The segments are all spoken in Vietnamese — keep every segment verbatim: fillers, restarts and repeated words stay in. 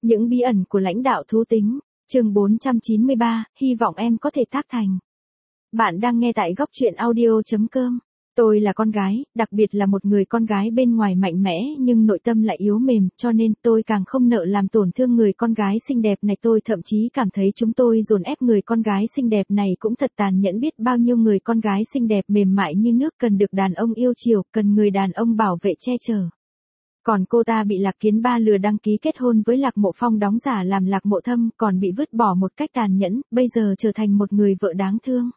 Những bí ẩn của lãnh đạo thú tính, chương bốn trăm chín mươi ba, hy vọng em có thể tác thành. Bạn đang nghe tại góc truyện audio chấm com. Tôi là con gái, đặc biệt là một người con gái bên ngoài mạnh mẽ nhưng nội tâm lại yếu mềm, cho nên tôi càng không nỡ làm tổn thương người con gái xinh đẹp này. Tôi thậm chí cảm thấy chúng tôi dồn ép người con gái xinh đẹp này cũng thật tàn nhẫn, biết bao nhiêu người con gái xinh đẹp mềm mại như nước cần được đàn ông yêu chiều, cần người đàn ông bảo vệ che chở. Còn cô ta bị Lạc Kiến Ba lừa đăng ký kết hôn với Lạc Mộ Phong, đóng giả làm Lạc Mộ Thâm, còn bị vứt bỏ một cách tàn nhẫn, bây giờ trở thành một người vợ đáng thương.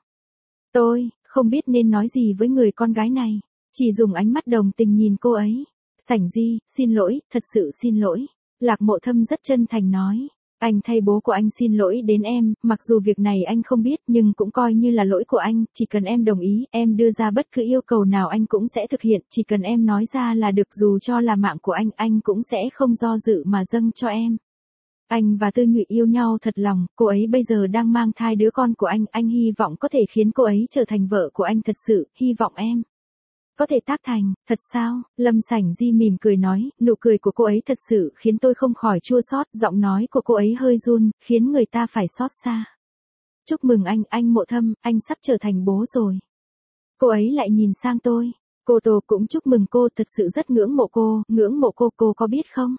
Tôi không biết nên nói gì với người con gái này, chỉ dùng ánh mắt đồng tình nhìn cô ấy. Sảnh Di, xin lỗi, thật sự xin lỗi. Lạc Mộ Thâm rất chân thành nói. Anh thay bố của anh xin lỗi đến em, mặc dù việc này anh không biết nhưng cũng coi như là lỗi của anh, chỉ cần em đồng ý, em đưa ra bất cứ yêu cầu nào anh cũng sẽ thực hiện, chỉ cần em nói ra là được, dù cho là mạng của anh, anh cũng sẽ không do dự mà dâng cho em. Anh và Tư Nhụy yêu nhau thật lòng, cô ấy bây giờ đang mang thai đứa con của anh, anh hy vọng có thể khiến cô ấy trở thành vợ của anh thật sự, hy vọng em có thể tác thành. Thật sao? Lâm Sảnh Di mỉm cười nói, nụ cười của cô ấy thật sự khiến tôi không khỏi chua xót, giọng nói của cô ấy hơi run, khiến người ta phải xót xa. Chúc mừng anh, anh Mộ Thâm, anh sắp trở thành bố rồi. Cô ấy lại nhìn sang tôi. Cô Tô cũng chúc mừng cô, thật sự rất ngưỡng mộ cô, ngưỡng mộ cô, cô có biết không?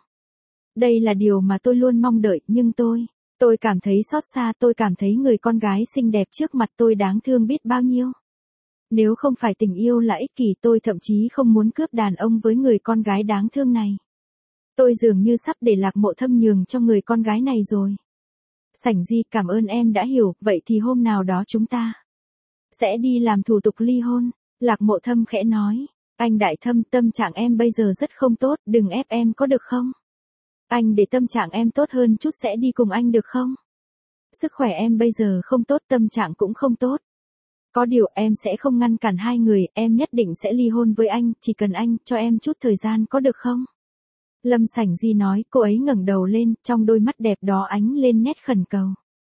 Đây là điều mà tôi luôn mong đợi, nhưng tôi, tôi cảm thấy xót xa, tôi cảm thấy người con gái xinh đẹp trước mặt tôi đáng thương biết bao nhiêu. Nếu không phải tình yêu là ích kỷ, tôi thậm chí không muốn cướp đàn ông với người con gái đáng thương này. Tôi dường như sắp để Lạc Mộ Thâm nhường cho người con gái này rồi. Sảnh Di, cảm ơn em đã hiểu, vậy thì hôm nào đó chúng ta sẽ đi làm thủ tục ly hôn. Lạc Mộ Thâm khẽ nói, anh Đại Thâm, tâm trạng em bây giờ rất không tốt, đừng ép em có được không? Anh để tâm trạng em tốt hơn chút sẽ đi cùng anh được không? Sức khỏe em bây giờ không tốt, tâm trạng cũng không tốt. Có điều em sẽ không ngăn cản hai người, em nhất định sẽ ly hôn với anh, chỉ cần anh cho em chút thời gian có được không? Lâm Sảnh Di nói, cô ấy ngẩng đầu lên, trong đôi mắt đẹp đó ánh lên nét khẩn cầu.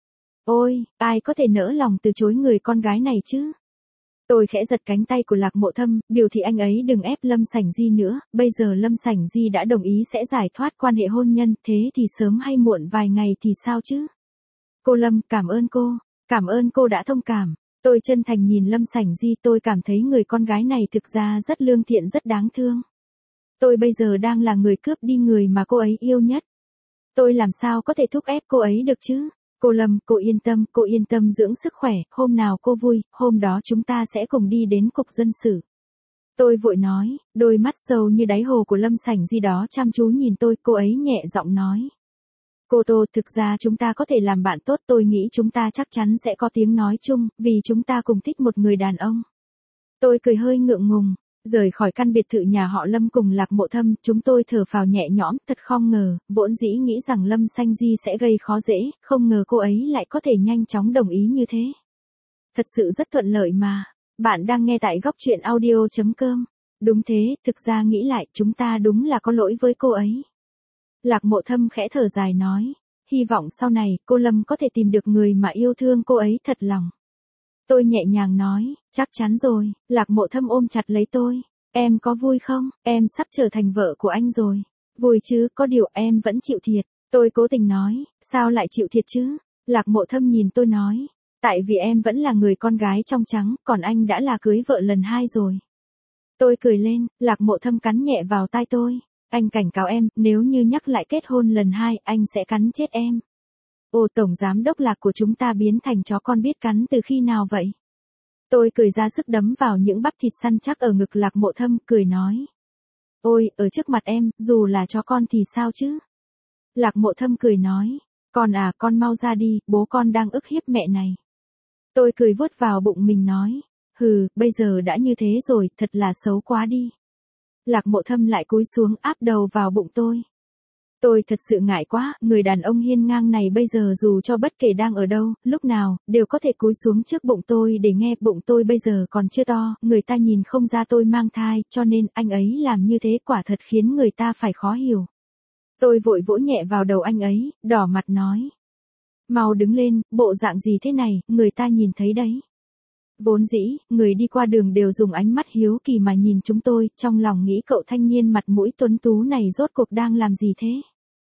Ôi, ai có thể nỡ lòng từ chối người con gái này chứ? Tôi khẽ giật cánh tay của Lạc Mộ Thâm, biểu thị anh ấy đừng ép Lâm Sảnh Di nữa, bây giờ Lâm Sảnh Di đã đồng ý sẽ giải thoát quan hệ hôn nhân, thế thì sớm hay muộn vài ngày thì sao chứ? Cô Lâm, cảm ơn cô, cảm ơn cô đã thông cảm. Tôi chân thành nhìn Lâm Sảnh Di, tôi cảm thấy người con gái này thực ra rất lương thiện, rất đáng thương. Tôi bây giờ đang là người cướp đi người mà cô ấy yêu nhất. Tôi làm sao có thể thúc ép cô ấy được chứ? Cô Lâm, cô yên tâm, cô yên tâm dưỡng sức khỏe, hôm nào cô vui, hôm đó chúng ta sẽ cùng đi đến cục dân sự. Tôi vội nói, đôi mắt sâu như đáy hồ của Lâm Sảnh Di đó chăm chú nhìn tôi, cô ấy nhẹ giọng nói. Cô Tô, thực ra chúng ta có thể làm bạn tốt, tôi nghĩ chúng ta chắc chắn sẽ có tiếng nói chung, vì chúng ta cùng thích một người đàn ông. Tôi cười hơi ngượng ngùng, rời khỏi căn biệt thự nhà họ Lâm cùng Lạc Mộ Thâm, chúng tôi thở phào nhẹ nhõm, thật không ngờ, vốn dĩ nghĩ rằng Lâm Sảnh Di sẽ gây khó dễ, không ngờ cô ấy lại có thể nhanh chóng đồng ý như thế. Thật sự rất thuận lợi mà. Bạn đang nghe tại góc truyện audio chấm com. Đúng thế, thực ra nghĩ lại, chúng ta đúng là có lỗi với cô ấy. Lạc Mộ Thâm khẽ thở dài nói, hy vọng sau này, cô Lâm có thể tìm được người mà yêu thương cô ấy thật lòng. Tôi nhẹ nhàng nói, chắc chắn rồi. Lạc Mộ Thâm ôm chặt lấy tôi. Em có vui không? Em sắp trở thành vợ của anh rồi. Vui chứ, có điều em vẫn chịu thiệt. Tôi cố tình nói, sao lại chịu thiệt chứ? Lạc Mộ Thâm nhìn tôi nói, tại vì em vẫn là người con gái trong trắng, còn anh đã là cưới vợ lần hai rồi. Tôi cười lên, Lạc Mộ Thâm cắn nhẹ vào tai tôi. Anh cảnh cáo em, nếu như nhắc lại kết hôn lần hai, anh sẽ cắn chết em. Ồ, tổng giám đốc Lạc của chúng ta biến thành chó con biết cắn từ khi nào vậy? Tôi cười ra sức đấm vào những bắp thịt săn chắc ở ngực Lạc Mộ Thâm, cười nói. Ôi, ở trước mặt em, dù là chó con thì sao chứ? Lạc Mộ Thâm cười nói, con à, con mau ra đi, bố con đang ức hiếp mẹ này. Tôi cười vuốt vào bụng mình nói, hừ, bây giờ đã như thế rồi, thật là xấu quá đi. Lạc Mộ Thâm lại cúi xuống áp đầu vào bụng tôi. Tôi thật sự ngại quá, người đàn ông hiên ngang này bây giờ dù cho bất kể đang ở đâu, lúc nào, đều có thể cúi xuống trước bụng tôi để nghe. Bụng tôi bây giờ còn chưa to, người ta nhìn không ra tôi mang thai, cho nên anh ấy làm như thế quả thật khiến người ta phải khó hiểu. Tôi vội vỗ nhẹ vào đầu anh ấy, đỏ mặt nói. Mau đứng lên, bộ dạng gì thế này, người ta nhìn thấy đấy. Vốn dĩ, người đi qua đường đều dùng ánh mắt hiếu kỳ mà nhìn chúng tôi, trong lòng nghĩ cậu thanh niên mặt mũi tuấn tú này rốt cuộc đang làm gì thế?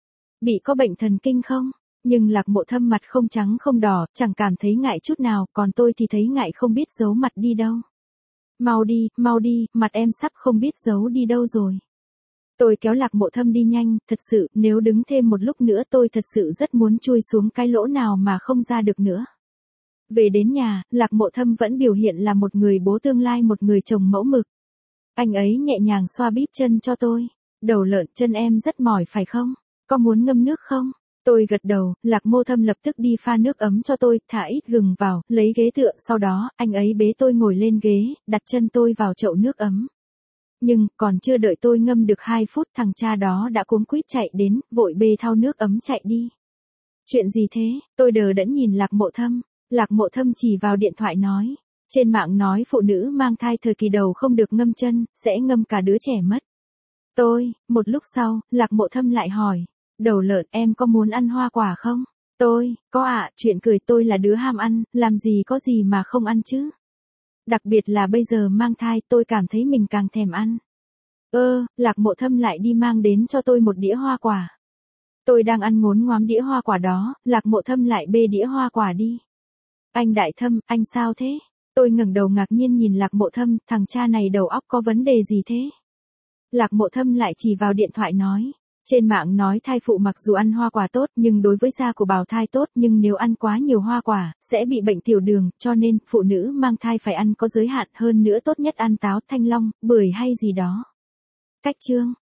Bị có bệnh thần kinh không? Nhưng Lạc Mộ Thâm mặt không trắng không đỏ, chẳng cảm thấy ngại chút nào, còn tôi thì thấy ngại không biết giấu mặt đi đâu. Mau đi, mau đi, mặt em sắp không biết giấu đi đâu rồi. Tôi kéo Lạc Mộ Thâm đi nhanh, thật sự, nếu đứng thêm một lúc nữa tôi thật sự rất muốn chui xuống cái lỗ nào mà không ra được nữa. Về đến nhà, Lạc Mộ Thâm vẫn biểu hiện là một người bố tương lai, một người chồng mẫu mực. Anh ấy nhẹ nhàng xoa bíp chân cho tôi. Đầu lợn, chân em rất mỏi phải không? Có muốn ngâm nước không? Tôi gật đầu, Lạc Mộ Thâm lập tức đi pha nước ấm cho tôi, thả ít gừng vào, lấy ghế tựa, sau đó, anh ấy bế tôi ngồi lên ghế, đặt chân tôi vào chậu nước ấm. Nhưng, còn chưa đợi tôi ngâm được hai phút thằng cha đó đã cuống quýt chạy đến, vội bê thau nước ấm chạy đi. Chuyện gì thế? Tôi đờ đẫn nhìn Lạc Mộ Thâm. Lạc Mộ Thâm chỉ vào điện thoại nói. Trên mạng nói phụ nữ mang thai thời kỳ đầu không được ngâm chân, sẽ ngâm cả đứa trẻ mất. Tôi, một lúc sau, Lạc Mộ Thâm lại hỏi. Đầu lợn, em có muốn ăn hoa quả không? Tôi, có ạ, chuyện cười, tôi là đứa ham ăn, làm gì có gì mà không ăn chứ. Đặc biệt là bây giờ mang thai, tôi cảm thấy mình càng thèm ăn. Ơ, Lạc Mộ Thâm lại đi mang đến cho tôi một đĩa hoa quả. Tôi đang ăn ngốn ngoám đĩa hoa quả đó, Lạc Mộ Thâm lại bê đĩa hoa quả đi. Anh Đại Thâm, anh sao thế? Tôi ngẩng đầu ngạc nhiên nhìn Lạc Mộ Thâm, thằng cha này đầu óc có vấn đề gì thế? Lạc Mộ Thâm lại chỉ vào điện thoại nói. Trên mạng nói thai phụ mặc dù ăn hoa quả tốt nhưng đối với da của bào thai tốt, nhưng nếu ăn quá nhiều hoa quả, sẽ bị bệnh tiểu đường, cho nên, phụ nữ mang thai phải ăn có giới hạn, hơn nữa tốt nhất ăn táo, thanh long, bưởi hay gì đó. Cách chương